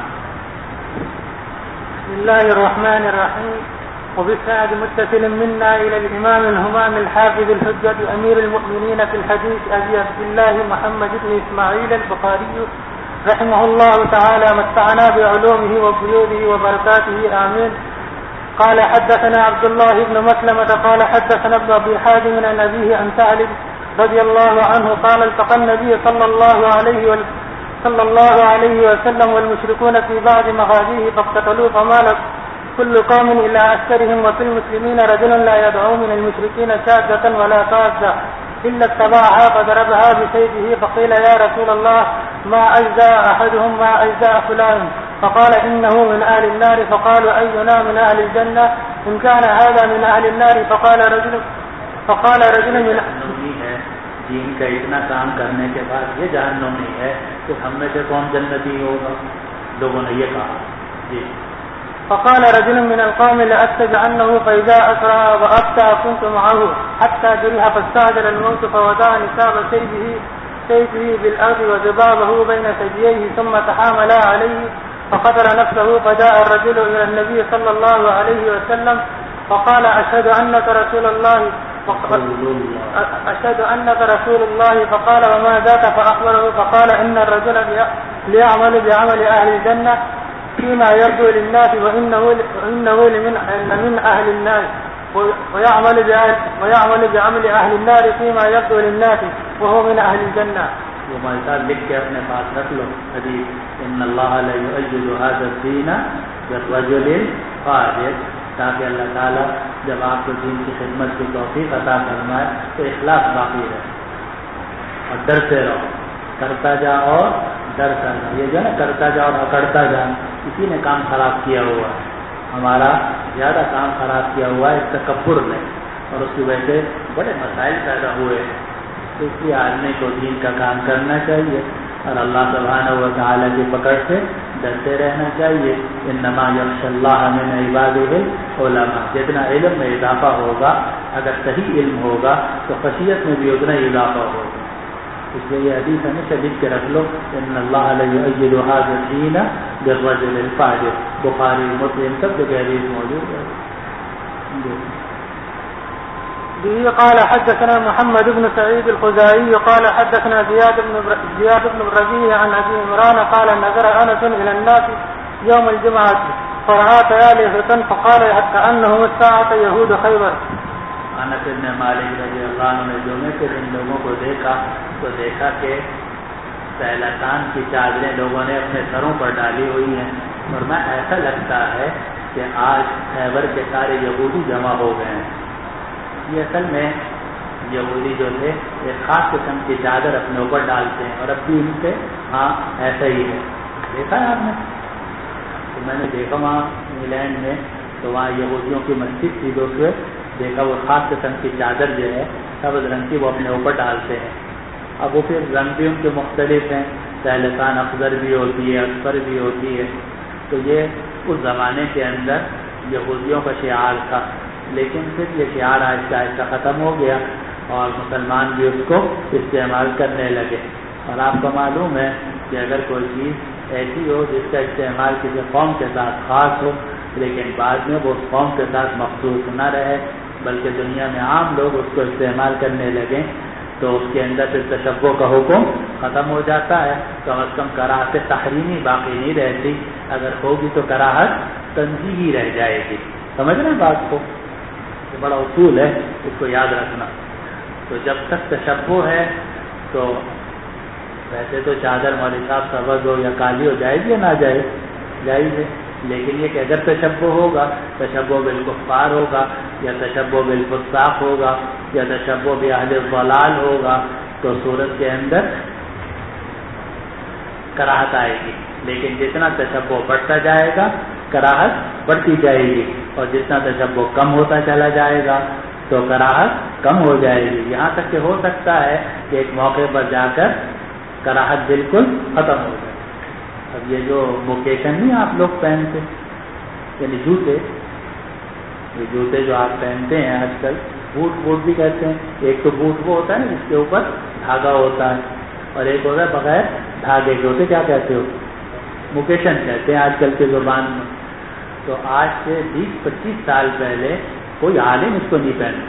بسم الله الرحمن الرحيم. وبالسند متصل منا إلى الإمام الهمام الحافظ الحجة أمير المؤمنين في الحديث أبي عبد الله محمد بن إسماعيل البخاري رحمه الله تعالى متعنا بعلومه وفيوضه وبركاته آمين. قال حدثنا عبد الله بن مسلمة قال حدثنا ابن أبي حازم عن أبيه عن سعد رضي الله عنه قال التقى النبي صلى الله عليه وسلم والمشركون في بعض مغازيه فاقتتلوا فمال كل قوم إلى عسكرهم وفي المسلمين رجل لا يدعو من المشركين شاذة ولا طازة إلا اتبعها فضربها بسيفه فقيل يا رسول الله ما أجزى أحدهم ما أجزى فلان فقال إنه من أهل النار فقالوا أينا من أهل الجنة إن كان هذا من أهل النار فقال رجل من جن کا اتنا کام کرنے کے بعد یہ جہنمی ہے تو ہم میں سے کون جنتی ہوگا؟ لوگوں نے یہ کہا. جی. فقال رجل من القوم لأتبعنه فإذا أسرى وأبتى كنت معه حتى جرح فاستعجل الموت فوضع نساب سيفه بالأرض وذبابه بين ثدييه ثم تحاملا عليه فقتل نفسه فجاء الرجل إلى النبي صلى الله عليه وسلم فقال أشهد أنك رسول الله فقال وما ذاك فأخبره فقال إن الرجل ليعمل بعمل أهل الجنة فيما يرجو للناس وإنه من أهل النار ويعمل بعمل أهل النار فيما يرجو للناس وهو من أهل الجنة. وہ مالدار لکھ کے اپنے پاس رکھ لو حدیث ان اللہ لا یؤید هذا الدین بالرجل الفاجر، تاکہ اللہ تعالیٰ جب آپ کو دین کی خدمت کی توفیق عطا فرمائے تو اخلاص باقی رہے اور ڈرتے رہو، کرتا جا اور ڈرتا جا. یہ جو ہے نا کرتا جا اور اکڑتا جا، اسی نے کام خراب کیا ہوا ہے. ہمارا زیادہ کام خراب کیا ہوا ہے تکبر نے، اور اس کی وجہ سے بڑے مسائل پیدا ہوئے ہیں. تو اس لیے آدمی کو دین کا کام کرنا چاہیے اور اللہ سبحانہ و تعالیٰ کی پکڑ سے ڈرتے رہنا چاہیے. انما یخشی اللہ من عبادہ العلماء. جتنا علم میں اضافہ ہوگا، اگر صحیح علم ہوگا تو خشیت میں بھی اتنا ہی اضافہ ہوگا. اس لیے یہ حدیث ہمیشہ لکھ کے رکھ لو ان اللہ لا یؤید هذا الدین بالرجل الفاجر. بخاری مسلم سب جگہ حدیث موجود ہے. قال حدثنا محمد بن سعيد الخزاعي قال حدثنا زياد بن الربيع عن أبي عمران قال نظر أنس إلى الناس يوم الجمعة فرأى تيالية فقال كأنهم الساعة يهود خيبر. انس بن مالک رضی اللہ عنہ نے جمعے کے دن لوگوں کو دیکھا تو دیکھا کہ سیلتان کی چادریں لوگوں نے اپنے سروں پر ڈالی ہوئی ہیں، اور میں ایسا لگتا ہے کہ آج خیبر کے سارے یہودی جمع ہو گئے ہیں. یہ اصل میں یہودی جو تھے ایک خاص قسم کی چادر اپنے اوپر ڈالتے ہیں، اور اب بھی ان سے ہاں ایسا ہی ہے. دیکھا ہے آپ نے؟ تو میں نے دیکھا وہاں انگلینڈ میں، تو وہاں یہودیوں کی مسجد تھی، دوسرے دیکھا وہ خاص قسم کی چادر جو ہے سبز رنگ کی وہ اپنے اوپر ڈالتے ہیں. اب وہ پھر رنگ بھی ان کے مختلف ہیں، سہلتان افضل بھی ہوتی ہے، اکبر بھی ہوتی ہے. تو یہ اس زمانے کے اندر یہودیوں کا شعار تھا، لیکن پھر یہ شعار آہستہ آہستہ ختم ہو گیا اور مسلمان بھی اس کو استعمال کرنے لگے. اور آپ کو معلوم ہے کہ اگر کوئی چیز ایسی ہو جس کا استعمال کسی قوم کے ساتھ خاص ہو، لیکن بعد میں وہ اس قوم کے ساتھ مخصوص نہ رہے بلکہ دنیا میں عام لوگ اس کو استعمال کرنے لگیں، تو اس کے اندر پھر تشبہ کا حکم ختم ہو جاتا ہے. کم از کم کراہت تحریمی باقی نہیں رہتی، اگر ہوگی تو کراہت تنزیہی رہ جائے گی. سمجھ رہے ہیں بات کو؟ یہ بڑا اصول ہے، اس کو یاد رکھنا. تو جب تک تشبہ ہے تو ویسے تو چادر مولوی صاحب سبز ہو یا کالی ہو جائے گی یا نہ جائے؟ جائز ہے. لیکن یہ کہ اگر تشبہ ہوگا، تشبہ بالکفار ہوگا یا تشبہ بالفساق ہوگا یا تشبہ باہل الضلال ہوگا تو صورت کے اندر کراہت آئے گی. لیکن جتنا تشبہ بڑھتا جائے گا کراہت بڑھتی جائے گی، اور جتنا تشبہ کم ہوتا چلا جائے گا تو کراہت کم ہو جائے گی. یہاں تک کہ ہو سکتا ہے کہ ایک موقع پر جا کر کراہت بالکل ختم ہو جائے. اب یہ جو موکیشن نہیں آپ لوگ پہنتے، یعنی جوتے، یہ جوتے جو آپ پہنتے ہیں آج کل، بوٹ بھی کہتے ہیں. ایک تو بوٹ وہ ہوتا ہے نا جس کے اوپر دھاگا ہوتا ہے، اور ایک ہوتا ہے بغیر دھاگے کے. ہوتے کیا کہتے ہو؟ موکیشن کہتے ہیں آج کل کے زبان میں. تو آج سے 20-25 سال پہلے کوئی عالم اس کو نہیں پہنتا.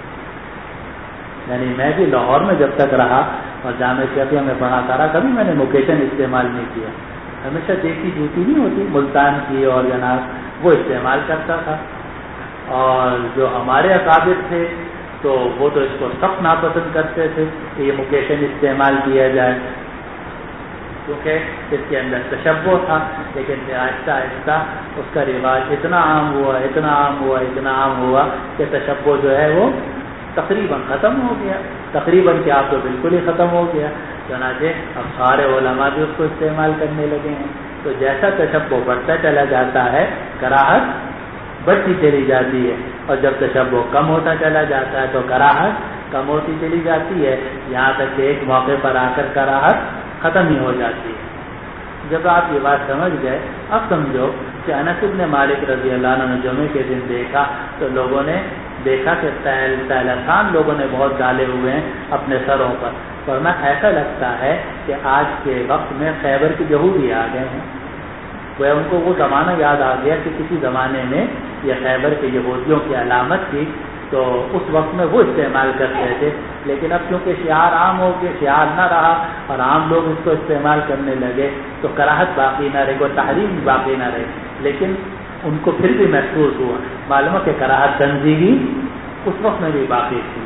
یعنی میں بھی لاہور میں جب تک رہا اور جامعہ شفیہ میں پڑھاتا رہا، کبھی میں نے موکیشن استعمال نہیں کیا. ہمیشہ دیسی جوتی نہیں ہوتی ملتان کی اور جناب وہ استعمال کرتا تھا. اور جو ہمارے اکابر تھے تو وہ تو اس کو سخت ناپسند کرتے تھے کہ یہ موکیشن استعمال کیا جائے، کیونکہ اس کے اندر تشبہ تھا. لیکن آہستہ آہستہ اس کا رواج اتنا عام ہوا کہ تشبہ جو ہے وہ تقریباً ختم ہو گیا. تقریباً کہ آپ تو بالکل ہی ختم ہو گیا. چنانچہ اب سارے علماء بھی اس کو استعمال کرنے لگے ہیں. تو جیسا تشبہ بڑھتا چلا جاتا ہے کراہت بڑھتی چلی جاتی ہے، اور جب تشبہ کم ہوتا چلا جاتا ہے تو کراہت کم ہوتی چلی جاتی ہے، یہاں تک کہ ایک موقع پر آ کر کراہت ختم ہی ہو جاتی ہے. جب آپ یہ بات سمجھ گئے اب سمجھو کہ انس بن مالک رضی اللہ عنہ نے جمعے کے دن دیکھا تو لوگوں نے دیکھا کہ تہلکان لوگوں نے بہت ڈالے ہوئے ہیں اپنے سروں پر، ورنہ ایسا لگتا ہے کہ آج کے وقت میں خیبر کے یہودی آ گئے ہیں. وہ ان کو وہ زمانہ یاد آ گیا کہ کسی زمانے میں یہ خیبر کے یہودیوں کی علامت تھی، تو اس وقت میں وہ استعمال کرتے تھے. لیکن اب چونکہ شعار عام ہو گیا، شعار نہ رہا اور عام لوگ اس کو استعمال کرنے لگے تو کراہت باقی نہ رہی، کوئی تحریم بھی باقی نہ رہی، لیکن ان کو پھر بھی محسوس ہوا معلوم ہے کہ کراہت تنزیہی اس وقت میں بھی باقی تھی.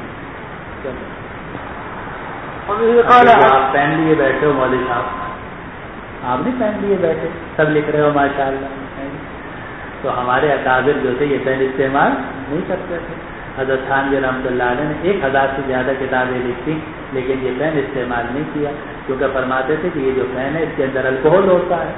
آپ پہن لیے بیٹھے ہو مولوی صاحب، آپ نہیں پہن لیے بیٹھے، سب لکھ رہے ہو ماشاء اللہ. تو ہمارے اکابر جو تھے یہ پین استعمال نہیں کرتے تھے. حضرت تھانوی رحمۃ اللہ علیہ نے 1000 سے زیادہ کتابیں لکھی لیکن یہ پین استعمال نہیں کیا، کیونکہ فرماتے تھے کہ یہ جو پین ہے اس کے اندر الکوہل ہوتا ہے،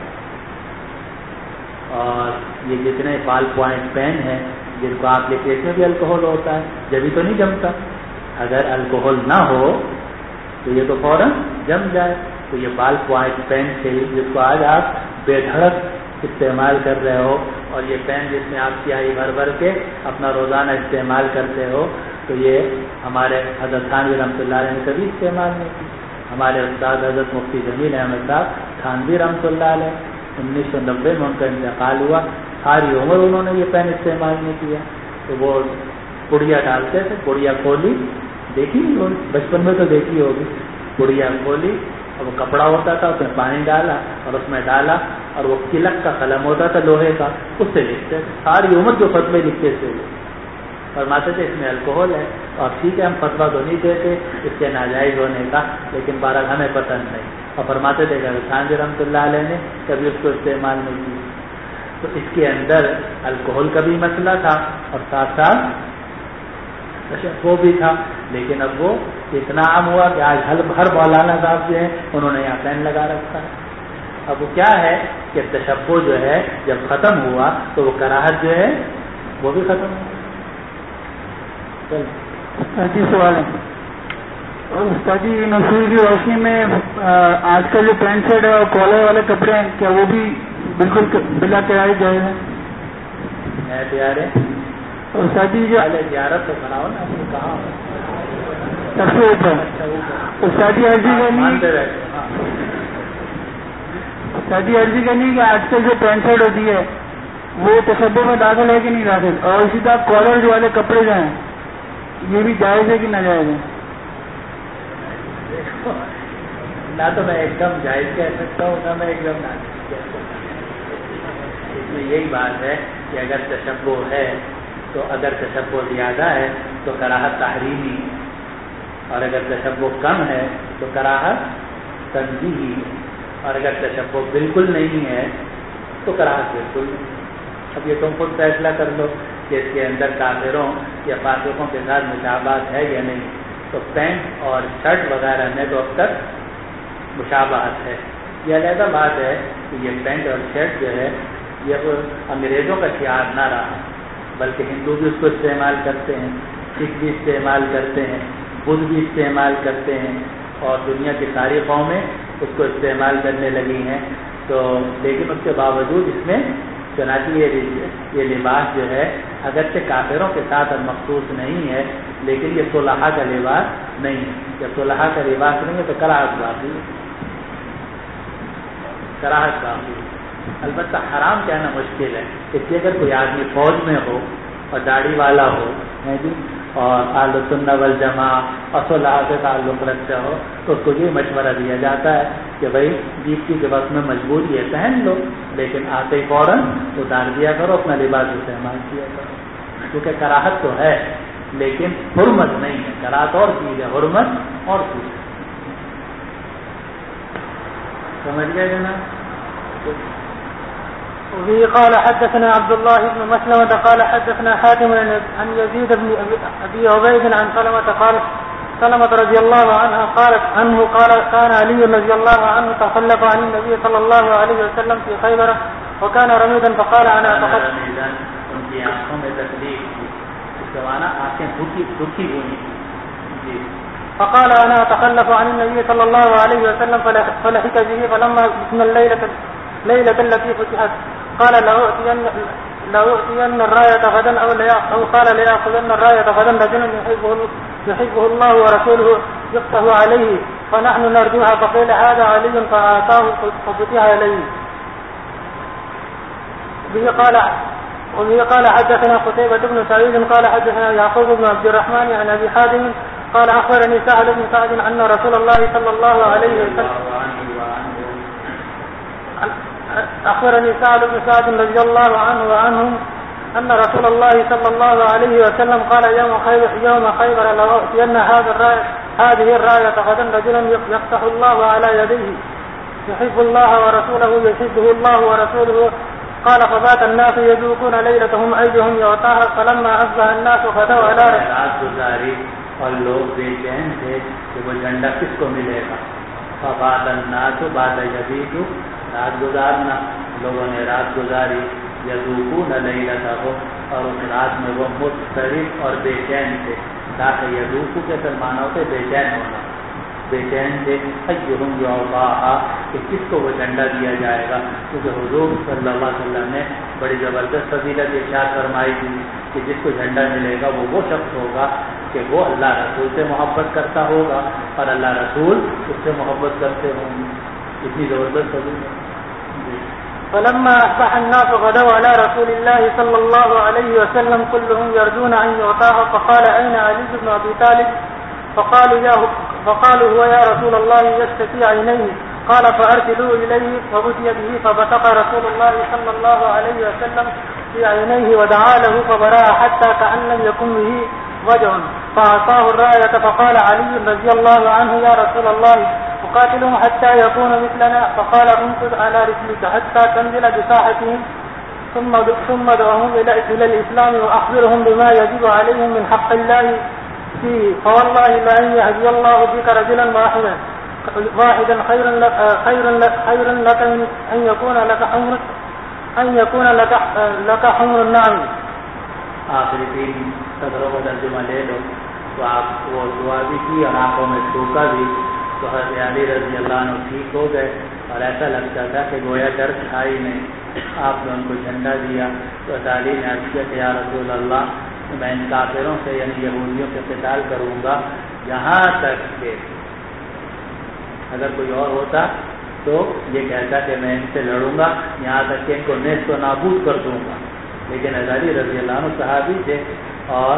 اور یہ جتنے بال پوائنٹ پین ہیں جن کو آپ لکھتے اس میں بھی الکوہل ہوتا ہے، جبھی تو نہیں جمتا. اگر الکوہل نہ ہو تو یہ تو فوراً جم جائے. تو یہ بال پوائنٹ پین سے جس کو آج آپ بے دھڑک استعمال کر رہے ہو، اور یہ پین جس میں آپ سیاہی بھر بھر کے اپنا روزانہ استعمال کرتے ہو، تو یہ ہمارے حضرت تھانوی رحمۃ اللہ علیہ نے کبھی استعمال نہیں کی. ہمارے استاد حضرت مفتی جمیل احمد صاحب تھانوی رحمۃ اللہ علیہ 1990 میں ان کا انتقال ہوا، ساری عمر انہوں نے یہ پین استعمال نہیں کیا. تو وہ پڑیا ڈالتے تھے، پڑیا کھولی، دیکھی نہیں ہوگی بچپن میں تو دیکھی ہوگی، پڑیا کھولی اور وہ کپڑا ہوتا تھا اس میں پانی ڈالا اور اس میں ڈالا، اور وہ کلک کا قلم ہوتا تھا لوہے کا، اس سے لکھتے تھے. ساری عمر جو فتوے لکھتے تھے فرماتے تھے اس میں الکوہل ہے، اور ٹھیک ہے ہم فتویٰ تو نہیں دیتے اس کے ناجائز ہونے کا، لیکن بہرحال ہمیں پسند نہیں. اور فرماتے تھے کہ تھانوی رحمۃ اللہ علیہ نے کبھی اس کو استعمال نہیں کیا. تو اس کے اندر الکوہل کا بھی مسئلہ تھا اور ساتھ ساتھ وہ بھی تھا، لیکن اب وہ اتنا عام ہوا کہ آج ہر مولانا صاحب جو ہیں انہوں نے یہاں پین لگا رکھا ہے. اب وہ کیا ہے کہ تشبہ جو ہے جب ختم ہوا تو وہ کراہت جو ہے وہ بھی ختم ہوا. جی سوال ہے استاد جی، نصیر کی روشنی میں آج کل جو پینٹ شرٹ اور کالر والے کپڑے ہیں کیا وہ بھی بالکل بلا تیاری جائز ہے؟ میں تیار ہے استاد جی جو زیارت سے بناؤ نا، آپ نے کہا سب سے اوپر استاد جی عرضی کرنی کہ آج کل جو پینٹ شرٹ ہوتی ہے وہ تشبہ میں داخل ہے کہ نہیں داخل، اور اسی طرح کالر جو والے کپڑے جو ہیں یہ بھی جائز ہے کہ ناجائز ہے؟ نہ تو میں ایک دم جائز کہہ سکتا ہوں نہ میں ایک دم ناجائز کہہ سکتا ہوں. اس میں یہی بات ہے کہ اگر تشبہ ہے تو اگر تشبہ زیادہ ہے تو کراہت تحریمی، اور اگر تشبہ کم ہے تو کراہت تنزیہی، اور اگر تشبہ بالکل نہیں ہے تو کراہت بالکل نہیں. اب یہ تم خود فیصلہ کر لو کہ اس کے اندر کافروں یا فاسقوں کے ساتھ مشابہت ہے یا نہیں. تو پینٹ اور شرٹ وغیرہ میں تو اب تک مشابہت ہے. یہ علیحدہ بات ہے کہ یہ پینٹ اور شرٹ جو ہے یہ انگریزوں کا شعار نہ رہا، بلکہ ہندو بھی اس کو استعمال کرتے ہیں، سکھ بھی استعمال کرتے ہیں، بدھ بھی استعمال کرتے ہیں، اور دنیا کی ساری قومیں اس کو استعمال کرنے لگی ہیں. تو لیکن اس کے باوجود اس میں چنانچہ یہ لباس جو ہے اگرچہ کافروں کے ساتھ مخصوص نہیں ہے لیکن یہ صلحاء کا لباس نہیں ہے. جب صلحاء کا لباس نہیں ہے تو کراہت باقی ہے، کراہت باقی ہے. البتہ حرام کہنا مشکل ہے، اس لیے اگر کوئی آدمی فوج میں ہو اور داڑھی والا ہو اور اہل سنت والجماعہ اور صلحاء سے تعلق رکھتا ہو تو اس کو یہ مشورہ دیا جاتا ہے کہ بھائی ڈیوٹی کے وقت میں مجبوری ہے پہن لو، لیکن آتے ہی فوراً اتار دیا کرو، اپنا لباس استعمال کیا کرو. کیونکہ کراہت تو ہے لیکن حرمت نہیں ہے. کراہت اور چیز ہے، حرمت اور چیز ہے. سمجھ گئے جناب؟ وفي قال حدثنا عبد الله بن مسلمة قال حدثنا حاتم عن يزيد بن أبي عبيد عن سلمة قال سلمة رضي الله عنها قالت عنه قال كان علي رضي الله عنه تخلف عن النبي صلى الله عليه وسلم في خيبر وكان رميدا فقال أنا ان کی آنکھوں میں تکلیف تھی، اس کا معنی آنکھیں دکھی ہوئی. فقال أنا أتخلف عن النبي صلى الله عليه وسلم فلحق به فلما بسم الليلة التي فتحت قال لأؤتين الراية غدا أو قال لأخذن الراية غدا رجل يحبه الله ورسوله يقته عليه فنحن نرجوها فقيل هذا علي فآتاه ففتح عليه. وبه قال حدثنا قتيبة بن سعيد قال حدثنا يعقوب بن عبد الرحمن عن أبي حازم قال أخبرني سعد بن سعد أن رسول الله صلى الله عليه وسلم أخبرني سعد بن سعد رضي الله عنه وعنهم أن رسول الله صلى الله عليه وسلم قال يوم خيبر لأؤتين هذه الراية غدا رجلا يفتح الله على يديه يحب الله ورسوله يحبه الله ورسوله قال فبات الناس يذوقون ليلتهم أيهم يعطاها فلما أصبح الناس غدوا على رات گزاری اور لوگ بے چین تھے کہ وہ جھنڈا کس کو ملے گا. فبات الناس بعد یبیت رات گزارنا، لوگوں نے رات گزاری، یذوقون لیلتهم اور اس رات میں وہ مضطرب اور بے چین تھے. تاکہ یذوق کے معنی ہوتے بے چین ہونا، بے چین تھے. ایہم یعطاها کہ کس کو وہ جھنڈا دیا جائے گا، کیونکہ حضور صلی اللہ علیہ وسلم نے بڑی زبردست فضیلت ارشاد فرمائی تھی کہ جس کو جھنڈا ملے گا وہ شخص ہوگا کہ وہ اللہ رسول سے محبت کرتا ہوگا اور اللہ رسول اس سے محبت کرتے ہوں گے. اتنی زبردست فضیلت. فلما أصبح الناس غدوا على رسول الله صلى الله عليه وسلم كلهم يرجون أن يعطاها فقال أين علي بن أبي طالب فقالوا هو يا رسول الله يشتكي عينيه قال فأرسلوا إليه فأتي به فبصق رسول الله صلى الله عليه وسلم في عينيه ودعا له فبرأ حتى كأن لم يكن به وجع فأعطاه الراية فقال علي رضي الله عنه يا رسول الله أقاتلهم حتى يكون مثلنا فقال انقذ على رسلك حتى تنزل بساحتهم ثم دعوهم إلى الإسلام وأخبرهم بما يجب عليهم من حق الله فيه فوالله لأن يهدي الله بك رجلا واحدا خيرا لك أن يكون لك حمر النعم. آخری 3 صدروں کا ترجمہ لے لو تو آپ وہ دعا بھی کی اور آنکھوں میں تھوکا بھی تو حضرت علی رضی اللہ عنہ ٹھیک ہو گئے اور ایسا لگتا تھا کہ گویا درد تھا ہی نہیں. آپ نے ان کو جھنڈا دیا تو علی نے عرض کیا کہ یا رسول اللہ میں ان کافروں سے یعنی یہودیوں سے قتال کروں گا یہاں تک کہ اگر کوئی اور ہوتا تو یہ کہتا کہ میں ان سے لڑوں گا یہاں تک کہ ان کو نیست و نابود کر دوں گا. لیکن علی رضی اللہ عنہ صحابی تھے اور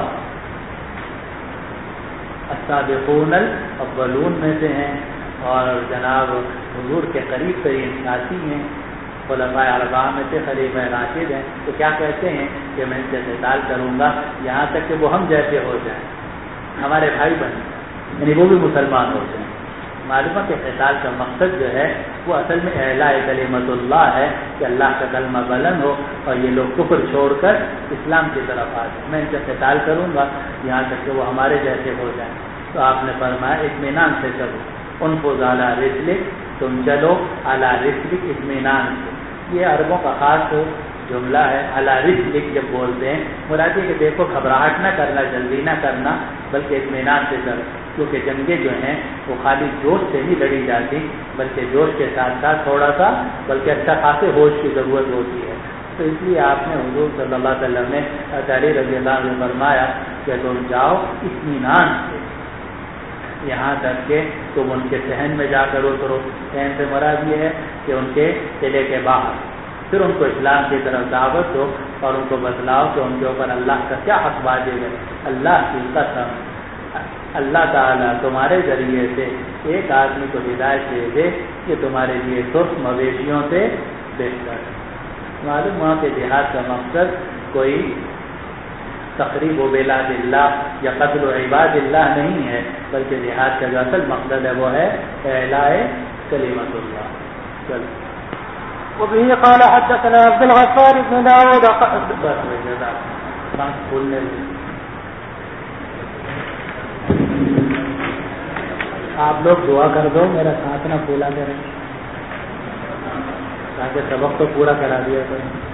السابقون الاولون میں سے ہیں اور جناب حضور کے قریب ترین ساتھی ہیں، خلفائے اربعہ میں سے خلیفہ راشد ہیں. تو کیا کہتے ہیں کہ میں ان سے قتال کروں گا یہاں تک کہ وہ ہم جیسے ہو جائیں، ہمارے بھائی بن جائیں، یعنی وہ بھی مسلمان ہو جائیں. معلوم ہے کہ قتال کا مقصد جو ہے وہ اصل میں اعلاء کلمت اللہ ہے کہ اللہ کا کلمہ بلند ہو اور یہ لوگ کفر چھوڑ کر اسلام کی طرف آ جائیں. میں ان سے قتال کروں گا یہاں تک کہ وہ ہمارے جیسے ہو جائیں. تو آپ نے فرمایا اطمینان سے چلو، انفذ علی رسلک، تم چلو علی رسلک اطمینان سے. یہ عربوں کا خاص جملہ ہے. علی رسلک جب بولتے ہیں مراد یہ کہ دیکھو گھبراہٹ نہ کرنا، جلدی نہ کرنا، بلکہ اطمینان سے چلو. کیونکہ جنگیں جو ہیں وہ خالی جوش سے نہیں لڑی جاتی بلکہ جوش کے ساتھ ساتھ تھوڑا سا بلکہ اچھا خاصے ہوش کی ضرورت ہوتی ہے. تو اس لیے آپ نے حضور صلی اللہ علیہ وسلم نے علی رضی اللہ عنہ فرمایا کہ تم جاؤ اطمینان سے یہاں تک کہ تم ان کے صحن میں جا کر اترو. صحن سے مراد یہ ہے کہ ان کے قلعے کے باہر، پھر ان کو اسلام کی طرف دعوت دو اور ان کو بتلاؤ کہ ان کے اوپر اللہ کا کیا حق واجب ہے. اللہ کی قسم اللہ تعالیٰ تمہارے ذریعے سے ایک آدمی کو ہدایت دے دے کہ تمہارے لیے سرخ مویشیوں سے بہتر ہے. معلوم ہوا کہ جہاد کا مقصد کوئی تقریب و بلاد اللہ یا قتل و عباد اللہ نہیں ہے بلکہ جہاد کا جو اصل مقصد ہے وہ ہے اعلاء کلمت اللہ. چلو. وبه قال حدثنا عبد الغفار بن داود آپ لوگ دعا کر دو، میرا ساتھ نہ بھولا کریں تاکہ سبق تو پورا کرا دیا کریں.